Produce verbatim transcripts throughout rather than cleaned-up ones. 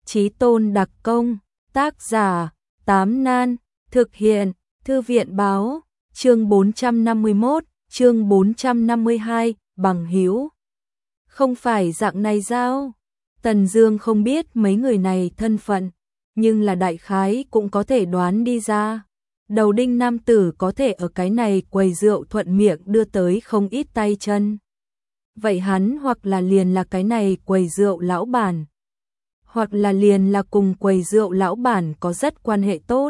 Chí tôn đặc công, tác giả, Tám Nan, thực hiện, Thư viện báo, chương bốn trăm năm mươi mốt, chương bốn trăm năm mươi hai, bằng hữu. Không phải dạng này sao? Tần Dương không biết mấy người này thân phận, nhưng là đại khái cũng có thể đoán đi ra. Đầu đinh nam tử có thể ở cái này quầy rượu thuận miệng đưa tới không ít tay chân. Vậy hắn hoặc là liền là cái này quầy rượu lão bản, hoặc là liền là cùng quầy rượu lão bản có rất quan hệ tốt.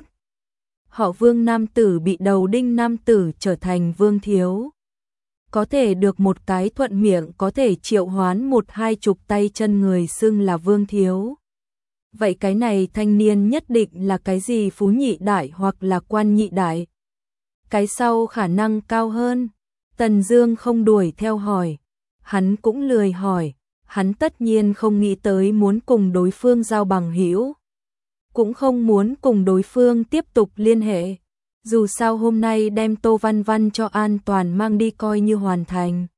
Họ Vương nam tử bị đầu đinh nam tử trở thành Vương thiếu. Có thể được một cái thuận miệng có thể triệu hoán một hai chục tay chân người xưng là Vương thiếu. Vậy cái này thanh niên nhất định là cái gì phú nhị đại hoặc là quan nhị đại? Cái sau khả năng cao hơn. Tần Dương không đuổi theo hỏi, hắn cũng lười hỏi, hắn tất nhiên không nghĩ tới muốn cùng đối phương giao bằng hữu, cũng không muốn cùng đối phương tiếp tục liên hệ. Dù sao hôm nay đem Tô Văn Văn cho an toàn mang đi coi như hoàn thành.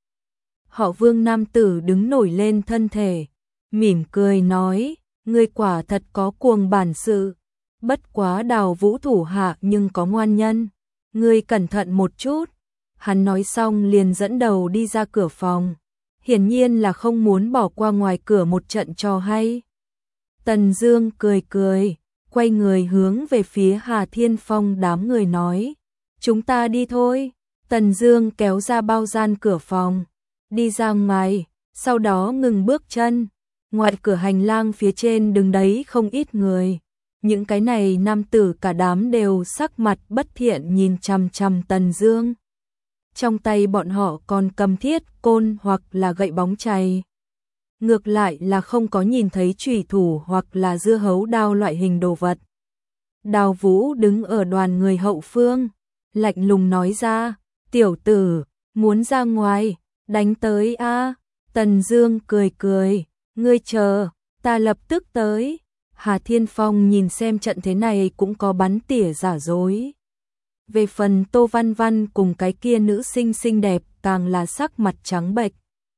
Họ Vương nam tử đứng nổi lên thân thể, mỉm cười nói, ngươi quả thật có cuồng bản sự, bất quá Đào Vũ thủ hạ nhưng có ngoan nhân, ngươi cẩn thận một chút. Hắn nói xong liền dẫn đầu đi ra cửa phòng, hiển nhiên là không muốn bỏ qua ngoài cửa một trận trò hay. Tần Dương cười cười, quay người hướng về phía Hà Thiên Phong đám người nói, chúng ta đi thôi. Tần Dương kéo ra bao gian cửa phòng, đi ra ngoài, sau đó ngừng bước chân. Ngoài cửa hành lang phía trên đứng đấy không ít người, những cái này nam tử cả đám đều sắc mặt bất thiện nhìn chằm chằm Tần Dương. Trong tay bọn họ còn cầm thiết côn hoặc là gậy bóng chày. Ngược lại là không có nhìn thấy chủy thủ hoặc là dưa hấu đao loại hình đồ vật. Đào Vũ đứng ở đoàn người hậu phương, lạnh lùng nói ra, tiểu tử, muốn ra ngoài, đánh tới a. Tần Dương cười cười, ngươi chờ, ta lập tức tới. Hà Thiên Phong nhìn xem trận thế này cũng có bắn tỉa giả dối. Về phần Tô Văn Văn cùng cái kia nữ sinh xinh đẹp càng là sắc mặt trắng bệch.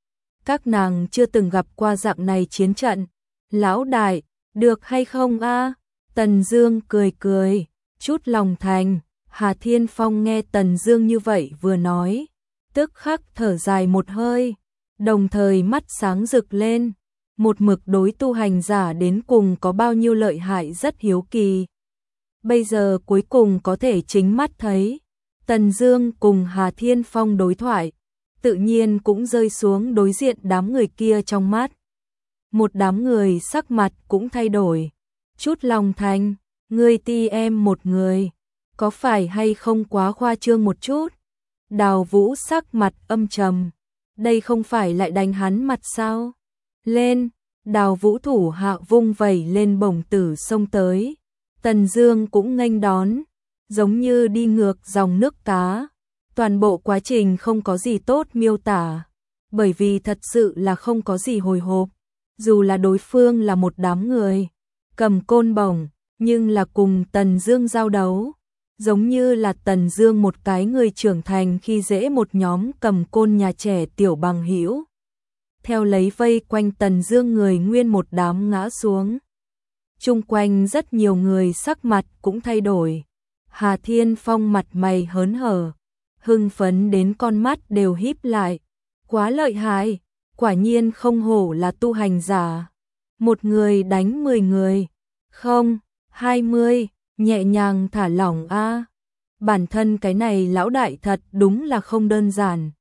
Các nàng chưa từng gặp qua dạng này chiến trận. Lão đại, được hay không a? Tần Dương cười cười, chút lòng thành. Hà Thiên Phong nghe Tần Dương như vậy vừa nói, tức khắc thở dài một hơi, đồng thời mắt sáng rực lên. Một mực đối tu hành giả đến cùng có bao nhiêu lợi hại rất hiếu kỳ. Bây giờ cuối cùng có thể chính mắt thấy. Tần Dương cùng Hà Thiên Phong đối thoại, tự nhiên cũng rơi xuống đối diện đám người kia trong mắt. Một đám người sắc mặt cũng thay đổi. Chút lòng thành, ngươi ti em một người, có phải hay không quá khoa trương một chút? Đào Vũ sắc mặt âm trầm, đây không phải lại đánh hắn mặt sao? Lên, Đào Vũ thủ hạ vung vẩy lên bổng tử xông tới. Tần Dương cũng nghênh đón, giống như đi ngược dòng nước cá. Toàn bộ quá trình không có gì tốt miêu tả, bởi vì thật sự là không có gì hồi hộp. Dù là đối phương là một đám người cầm côn bổng, nhưng là cùng Tần Dương giao đấu, giống như là Tần Dương một cái người trưởng thành khi dễ một nhóm cầm côn nhà trẻ tiểu bằng hữu. Theo lấy vây quanh Tần Dương người nguyên một đám ngã xuống. Chung quanh rất nhiều người sắc mặt cũng thay đổi. Hà Thiên Phong mặt mày hớn hở, hưng phấn đến con mắt đều híp lại. Quá lợi hại, quả nhiên không hổ là tu hành giả. Một người đánh mười người, không, hai mươi, nhẹ nhàng thả lỏng a. Bản thân cái này lão đại thật đúng là không đơn giản.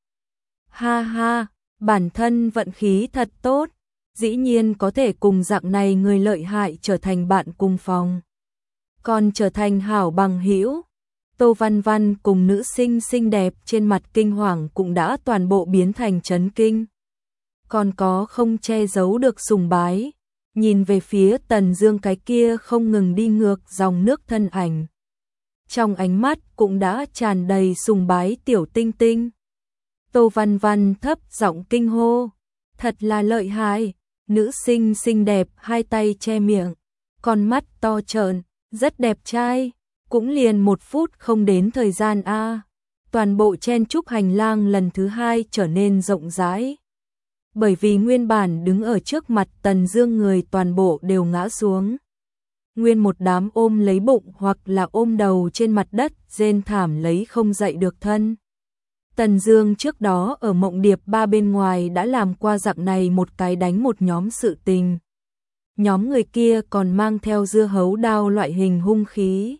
Ha ha, bản thân vận khí thật tốt, dĩ nhiên có thể cùng dạng này người lợi hại trở thành bạn cùng phòng, còn trở thành hảo bằng hữu. Tô Văn Văn cùng nữ sinh xinh đẹp trên mặt kinh hoàng cũng đã toàn bộ biến thành chấn kinh. Còn có không che giấu được sùng bái, nhìn về phía Tần Dương cái kia không ngừng đi ngược dòng nước thân ảnh. Trong ánh mắt cũng đã tràn đầy sùng bái tiểu tinh tinh. Tô Văn Văn thấp giọng kinh hô, thật là lợi hại. Nữ sinh xinh đẹp hai tay che miệng, con mắt to trợn, rất đẹp trai. Cũng liền một phút không đến thời gian a, toàn bộ chen chúc hành lang lần thứ hai trở nên rộng rãi. bởi vì nguyên bản đứng ở trước mặt Tần Dương người toàn bộ đều ngã xuống. Nguyên một đám ôm lấy bụng hoặc là ôm đầu trên mặt đất, rên thảm lấy không dậy được thân. Tần Dương trước đó ở Mộng Điệp Ba bên ngoài đã làm qua dạng này một cái đánh một nhóm sự tình. Nhóm người kia còn mang theo dưa hấu đao loại hình hung khí.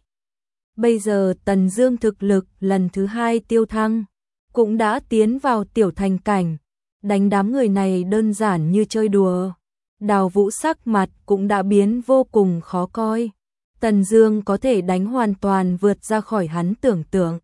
Bây giờ Tần Dương thực lực lần thứ hai tiêu thăng, cũng đã tiến vào tiểu thành cảnh, đánh đám người này đơn giản như chơi đùa. Đào Vũ sắc mặt cũng đã biến vô cùng khó coi. Tần Dương có thể đánh hoàn toàn vượt ra khỏi hắn tưởng tượng.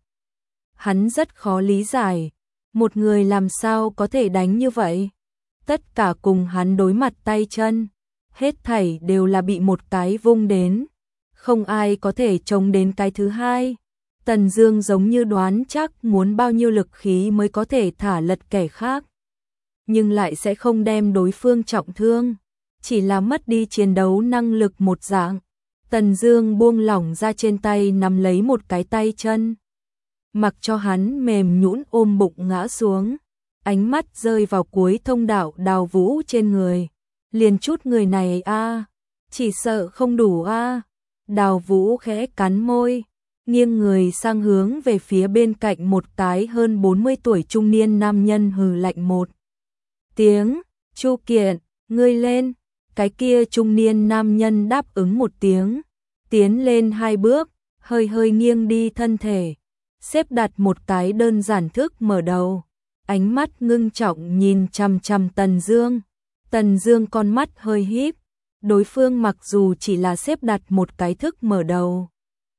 Hắn rất khó lý giải, một người làm sao có thể đánh như vậy? Tất cả cùng hắn đối mặt tay chân, hết thảy đều là bị một cái vung đến, không ai có thể chống đến cái thứ hai. Tần Dương giống như đoán chắc muốn bao nhiêu lực khí mới có thể thả lật kẻ khác, nhưng lại sẽ không đem đối phương trọng thương, chỉ là mất đi chiến đấu năng lực một dạng. Tần Dương buông lỏng ra trên tay nắm lấy một cái tay chân, mặc cho hắn mềm nhũn ôm bụng ngã xuống, ánh mắt rơi vào cuối thông đạo Đào Vũ trên người. Liền chút người này a, chỉ sợ không đủ a. Đào Vũ khẽ cắn môi, nghiêng người sang hướng về phía bên cạnh một cái hơn bốn mươi tuổi trung niên nam nhân, hừ lạnh một tiếng, "Chu Kiện, ngươi lên." Cái kia trung niên nam nhân đáp ứng một tiếng, tiến lên hai bước, hơi hơi nghiêng đi thân thể, xếp đặt một cái đơn giản thức mở đầu, ánh mắt ngưng trọng nhìn chằm chằm Tần Dương. Tần Dương con mắt hơi híp, đối phương mặc dù chỉ là xếp đặt một cái thức mở đầu,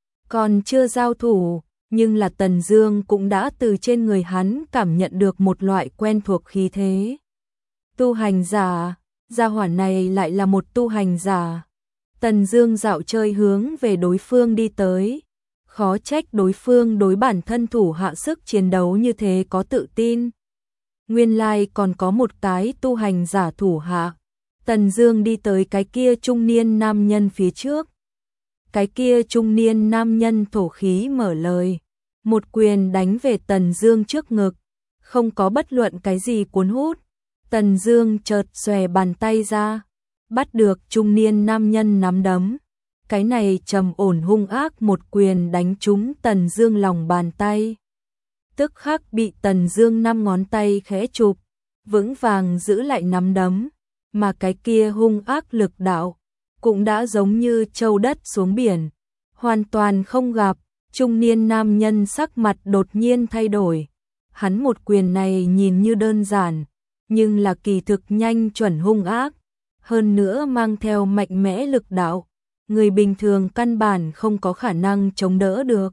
còn chưa giao thủ, nhưng là Tần Dương cũng đã từ trên người hắn cảm nhận được một loại quen thuộc khí thế. Tu hành giả, gia hỏa này lại là một tu hành giả. Tần Dương dạo chơi hướng về đối phương đi tới, khó trách đối phương đối bản thân thủ hạ sức chiến đấu như thế có tự tin. Nguyên lai còn có một cái tu hành giả thủ hạ. Tần Dương đi tới cái kia trung niên nam nhân phía trước. Cái kia trung niên nam nhân thổ khí mở lời, một quyền đánh về Tần Dương trước ngực, không có bất luận cái gì cuốn hút. Tần Dương chợt xòe bàn tay ra, bắt được trung niên nam nhân nắm đấm. Cái này trầm ổn hung ác một quyền đánh trúng Tần Dương lòng bàn tay. Tức khắc bị Tần Dương năm ngón tay khẽ chụp, vững vàng giữ lại nắm đấm, mà cái kia hung ác lực đạo cũng đã giống như châu đất xuống biển, hoàn toàn không gặp. Trung niên nam nhân sắc mặt đột nhiên thay đổi. Hắn một quyền này nhìn như đơn giản, nhưng là kỳ thực nhanh chuẩn hung ác, hơn nữa mang theo mạnh mẽ lực đạo, người bình thường căn bản không có khả năng chống đỡ được.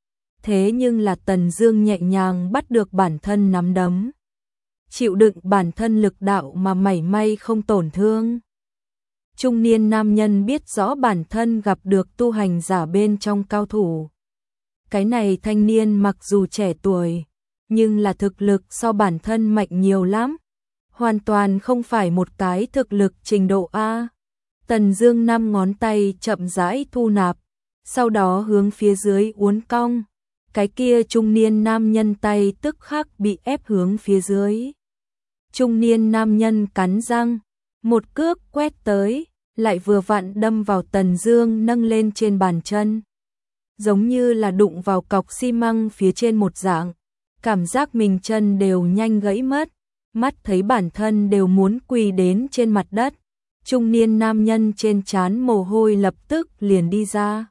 Thế nhưng là Tần Dương nhẹ nhàng bắt được bản thân nắm đấm, chịu đựng bản thân lực đạo mà mảy may không tổn thương. Trung niên nam nhân biết rõ bản thân gặp được tu hành giả bên trong cao thủ. Cái này thanh niên mặc dù trẻ tuổi, nhưng là thực lực so bản thân mạnh nhiều lắm, hoàn toàn không phải một cái thực lực trình độ A. Tần Dương năm ngón tay chậm rãi thu nạp, sau đó hướng phía dưới uốn cong. Cái kia trung niên nam nhân tay tức khắc bị ép hướng phía dưới. Trung niên nam nhân cắn răng, một cước quét tới, lại vừa vặn đâm vào Tần Dương nâng lên trên bàn chân. Giống như là đụng vào cọc xi măng phía trên một dạng, cảm giác mình chân đều nhanh gãy mất, mắt thấy bản thân đều muốn quỳ đến trên mặt đất. Trung niên nam nhân trên trán mồ hôi lập tức liền đi ra.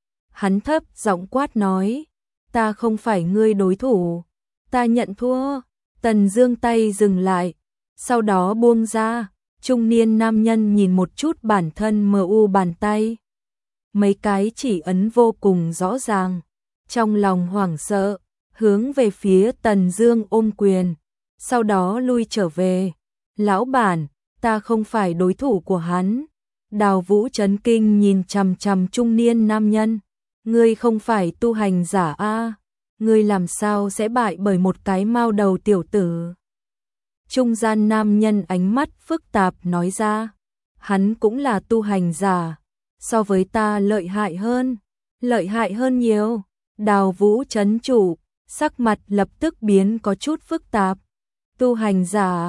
Hắn thấp giọng quát nói, "Ta không phải ngươi đối thủ, ta nhận thua." Tần Dương tay dừng lại, sau đó buông ra. Trung niên nam nhân nhìn một chút bản thân mờ u bàn tay, mấy cái chỉ ấn vô cùng rõ ràng, trong lòng hoảng sợ, hướng về phía Tần Dương ôm quyền, sau đó lui trở về. "Lão bản, ta không phải đối thủ của hắn." Đào Vũ chấn kinh nhìn chằm chằm trung niên nam nhân, "Ngươi không phải tu hành giả a, ngươi làm sao sẽ bại bởi một cái mao đầu tiểu tử?" Trung gian nam nhân ánh mắt phức tạp nói ra, "Hắn cũng là tu hành giả, so với ta lợi hại hơn, lợi hại hơn nhiều." Đào Vũ chấn chủ, sắc mặt lập tức biến có chút phức tạp. "Tu hành giả?"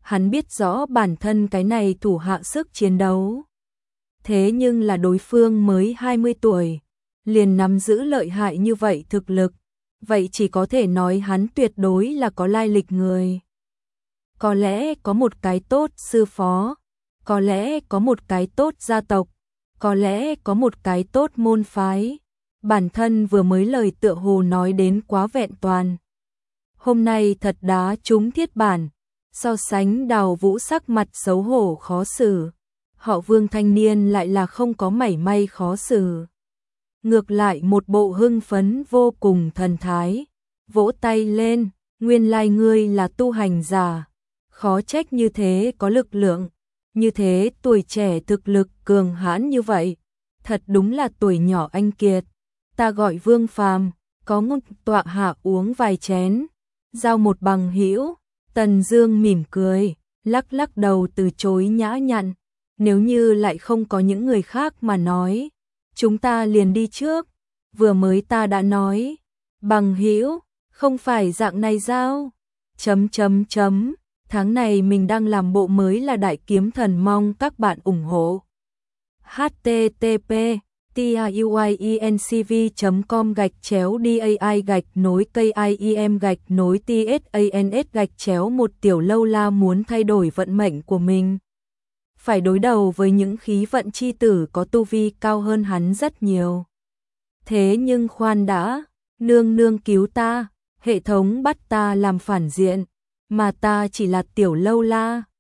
hắn biết rõ bản thân cái này thủ hạ sức chiến đấu. Thế nhưng là đối phương mới hai mươi tuổi, liền nắm giữ lợi hại như vậy thực lực, vậy chỉ có thể nói hắn tuyệt đối là có lai lịch người. Có lẽ có một cái tốt sư phó, có lẽ có một cái tốt gia tộc, có lẽ có một cái tốt môn phái. Bản thân vừa mới lời tựa hồ nói đến quá vẹn toàn. Hôm nay thật đá trúng thiết bản, so sánh Đào Vũ sắc mặt xấu hổ khó xử. Họ Vương thanh niên lại là không có mảy may khó xử. Ngược lại một bộ hưng phấn vô cùng thần thái, vỗ tay lên, nguyên lai ngươi là tu hành giả, khó trách như thế có lực lượng, như thế tuổi trẻ thực lực cường hãn như vậy, thật đúng là tuổi nhỏ anh kiệt. Ta gọi Vương Phàm, có ngôn tọa hạ uống vài chén, giao một bằng hữu. Tần Dương mỉm cười, lắc lắc đầu từ chối nhã nhặn, nếu như lại không có những người khác mà nói, chúng ta liền đi trước, vừa mới ta đã nói, bằng hữu, không phải dạng này sao? Chấm chấm chấm, tháng này mình đang làm bộ mới là Đại Kiếm Thần, mong các bạn ủng hộ. H T T P tiuyencv chấm com gạch chéo dai gạch nối kim gạch nối tsans gạch chéo một Tiểu Lâu La muốn thay đổi vận mệnh của mình. Phải đối đầu với những khí vận chi tử có tu vi cao hơn hắn rất nhiều. Thế nhưng khoan đã, nương nương cứu ta, hệ thống bắt ta làm phản diện, mà ta chỉ là Tiểu Lâu La.